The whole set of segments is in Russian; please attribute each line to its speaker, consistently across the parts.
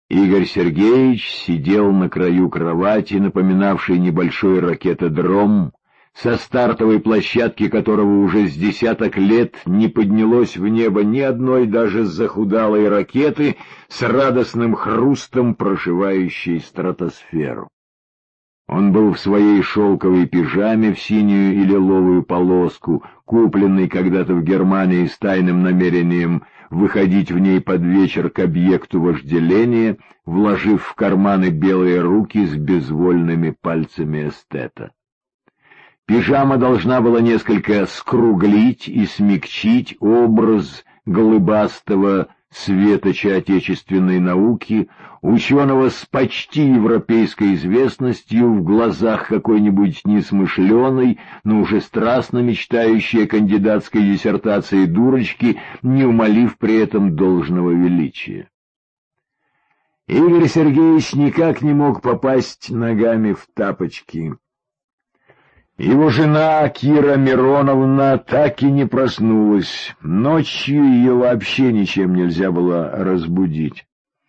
Speaker 1: Игорь Сергеевич сидел на краю кровати, напоминавшей небольшой ракетодром, со стартовой площадки которого уже с десяток лет не поднялось в небо ни одной даже захудалой ракеты, с радостным хрустом прошивающей стратосферу. Он был в своей шелковой пижаме в синюю и лиловую полоску, купленной когда-то в Германии с тайным намерением выходить в ней под вечер к объекту вожделения, вложив в карманы белые руки с безвольными пальцами эстета. Пижама должна была несколько скруглить и смягчить образ глыбастого светоча отечественной науки, ученого с почти европейской известностью в глазах какой-нибудь несмышленой, но уже страстно мечтающей о кандидатской диссертации дурочки, не умалив при этом должного величия. Игорь Сергеевич никак не мог попасть ногами в тапочки. Его жена Кира Мироновна так и не проснулась. Ночью ее вообще ничем нельзя было разбудить.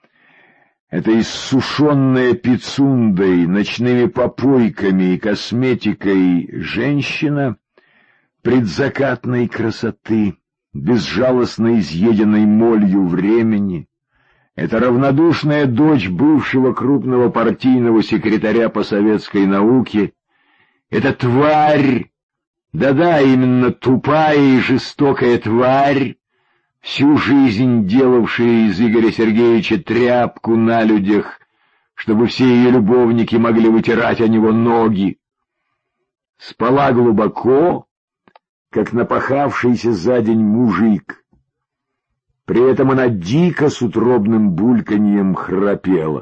Speaker 1: Эта иссушенная пицундой, ночными попойками и косметикой женщина предзакатной красоты, безжалостно изъеденной молью времени, эта равнодушная дочь бывшего крупного партийного секретаря по советской науке, эта тварь, да-да, именно тупая и жестокая тварь, всю жизнь делавшая из Игоря Сергеевича тряпку на людях, чтобы все ее любовники могли вытирать о него ноги, спала глубоко, как напахавшийся за день мужик. При этом она дико с утробным бульканьем храпела.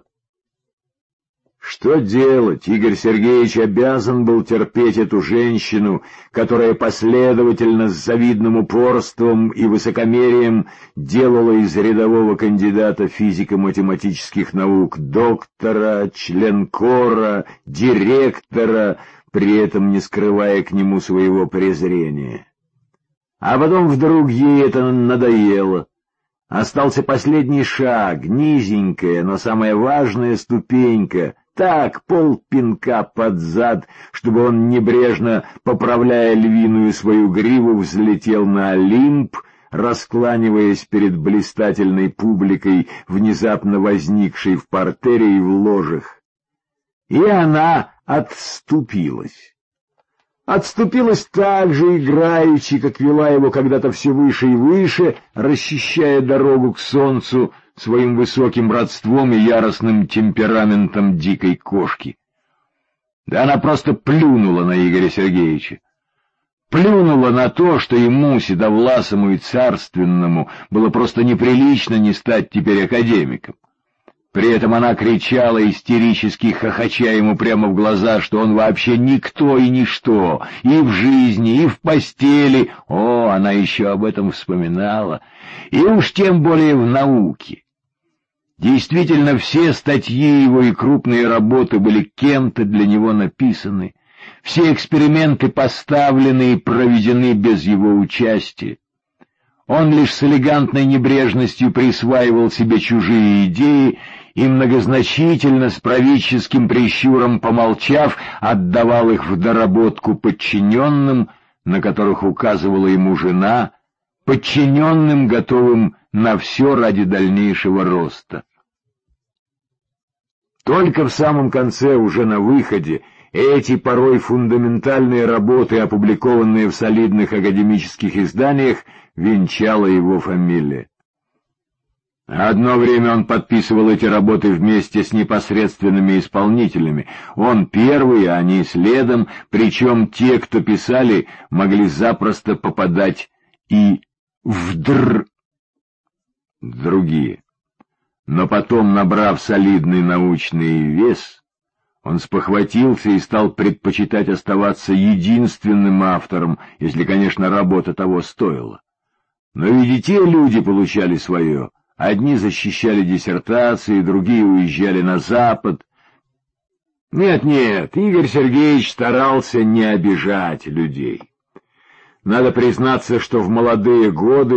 Speaker 1: Что делать? Игорь Сергеевич обязан был терпеть эту женщину, которая последовательно, с завидным упорством и высокомерием делала из рядового кандидата физико-математических наук доктора, членкора, директора, при этом не скрывая к нему своего презрения. А потом вдруг ей это надоело. Остался последний шаг, низенькая, но самая важная ступенька — так, полпинка под зад, чтобы он, небрежно поправляя львиную свою гриву, взлетел на Олимп, раскланиваясь перед блистательной публикой, внезапно возникшей в партере и в ложах. И она отступилась. Отступилась так же играючи, как вела его когда-то все выше и выше, расчищая дорогу к солнцу своим высоким родством и яростным темпераментом дикой кошки. Да она просто плюнула на Игоря Сергеевича. Плюнула на то, что ему, седовласому и царственному, было просто неприлично не стать теперь академиком. При этом она кричала, истерически хохоча ему прямо в глаза, что он вообще никто и ничто, и в жизни, и в постели, она еще об этом вспоминала, и уж тем более в науке. Действительно, все статьи его и крупные работы были кем-то для него написаны, все эксперименты поставлены и проведены без его участия. Он лишь с элегантной небрежностью присваивал себе чужие идеи и многозначительно, с правительским прищуром помолчав, отдавал их в доработку подчиненным, на которых указывала ему жена, подчиненным, готовым на все ради дальнейшего роста. Только в самом конце, уже на выходе, эти порой фундаментальные работы, опубликованные в солидных академических изданиях, венчала его фамилия. Одно время он подписывал эти работы вместе с непосредственными исполнителями. Он первый, а они следом, причем те, кто писали, могли запросто попадать и в другие. Но потом, набрав солидный научный вес, он спохватился и стал предпочитать оставаться единственным автором, если, конечно, работа того стоила. Но ведь и те люди получали свое. Одни защищали диссертации, другие уезжали на Запад. Нет, Игорь Сергеевич старался не обижать людей. Надо признаться, что в молодые годы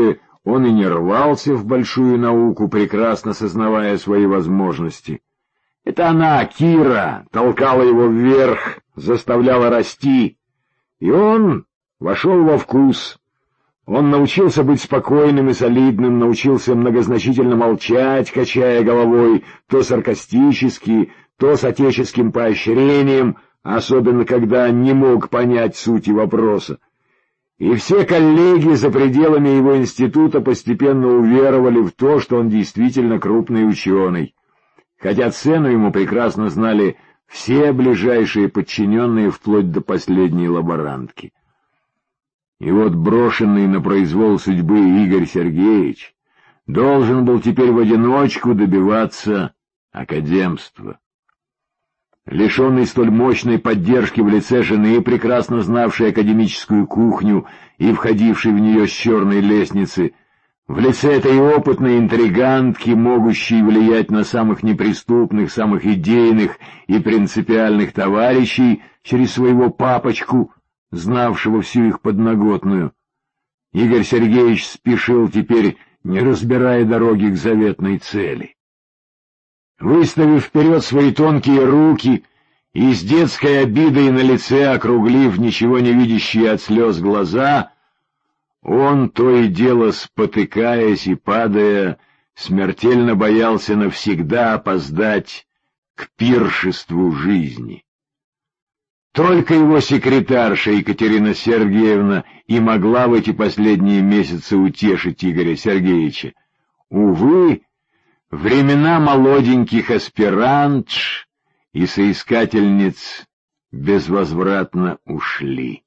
Speaker 1: Он и не рвался в большую науку, прекрасно сознавая свои возможности. Это она, Кира, толкала его вверх, заставляла расти, и он вошел во вкус. Он научился быть спокойным и солидным, научился многозначительно молчать, качая головой, то саркастически, то с отеческим поощрением, особенно когда не мог понять сути вопроса. И все коллеги за пределами его института постепенно уверовали в то, что он действительно крупный ученый, хотя цену ему прекрасно знали все ближайшие подчиненные вплоть до последней лаборантки. И вот брошенный на произвол судьбы Игорь Сергеевич должен был теперь в одиночку добиваться академства. Лишенный столь мощной поддержки в лице жены, прекрасно знавшей академическую кухню и входившей в нее с черной лестницы, в лице этой опытной интригантки, могущей влиять на самых неприступных, самых идейных и принципиальных товарищей через своего папочку, знавшего всю их подноготную, Игорь Сергеевич спешил теперь, не разбирая дороги к заветной цели. Выставив вперед свои тонкие руки и с детской обидой на лице округлив ничего не видящие от слез глаза, он, то и дело спотыкаясь и падая, смертельно боялся навсегда опоздать к пиршеству жизни. Только его секретарша Екатерина Сергеевна и могла в эти последние месяцы утешить Игоря Сергеевича. Увы, времена молоденьких аспирантш и соискательниц безвозвратно ушли.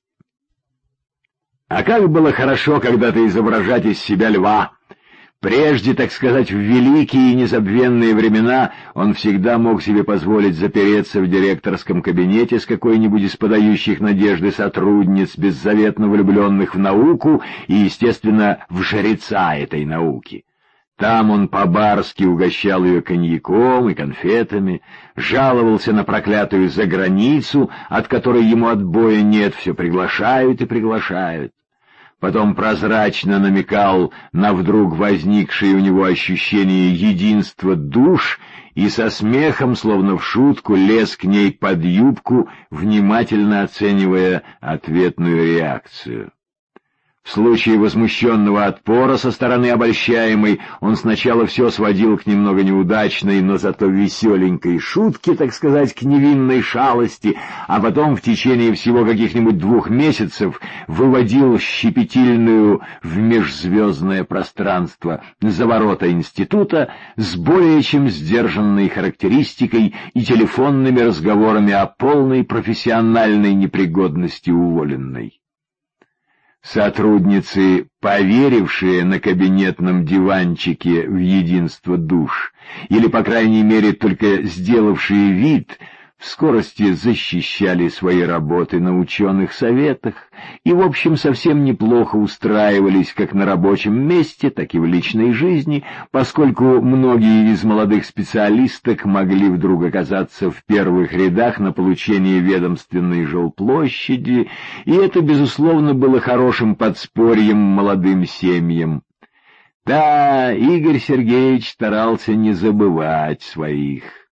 Speaker 1: А как было хорошо когда-то изображать из себя льва! Прежде, так сказать, в великие и незабвенные времена он всегда мог себе позволить запереться в директорском кабинете с какой-нибудь из подающих надежды сотрудниц, беззаветно влюбленных в науку и, естественно, в жреца этой науки. Там он по-барски угощал ее коньяком и конфетами, жаловался на проклятую заграницу, от которой ему отбоя нет, все приглашают и приглашают. Потом прозрачно намекал на вдруг возникшее у него ощущение единства душ и со смехом, словно в шутку, лез к ней под юбку, внимательно оценивая ответную реакцию. В случае возмущенного отпора со стороны обольщаемой он сначала все сводил к немного неудачной, но зато веселенькой шутке, так сказать, к невинной шалости, а потом в течение всего каких-нибудь 2 месяцев выводил щепетильную в межзвездное пространство за ворота института с более чем сдержанной характеристикой и телефонными разговорами о полной профессиональной непригодности уволенной. Сотрудницы, поверившие на кабинетном диванчике в единство душ, или, по крайней мере, только сделавшие вид, в скорости защищали свои работы на ученых советах и, в общем, совсем неплохо устраивались как на рабочем месте, так и в личной жизни, поскольку многие из молодых специалисток могли вдруг оказаться в первых рядах на получении ведомственной жилплощади, и это, безусловно, было хорошим подспорьем молодым семьям. Да, Игорь Сергеевич старался не забывать своих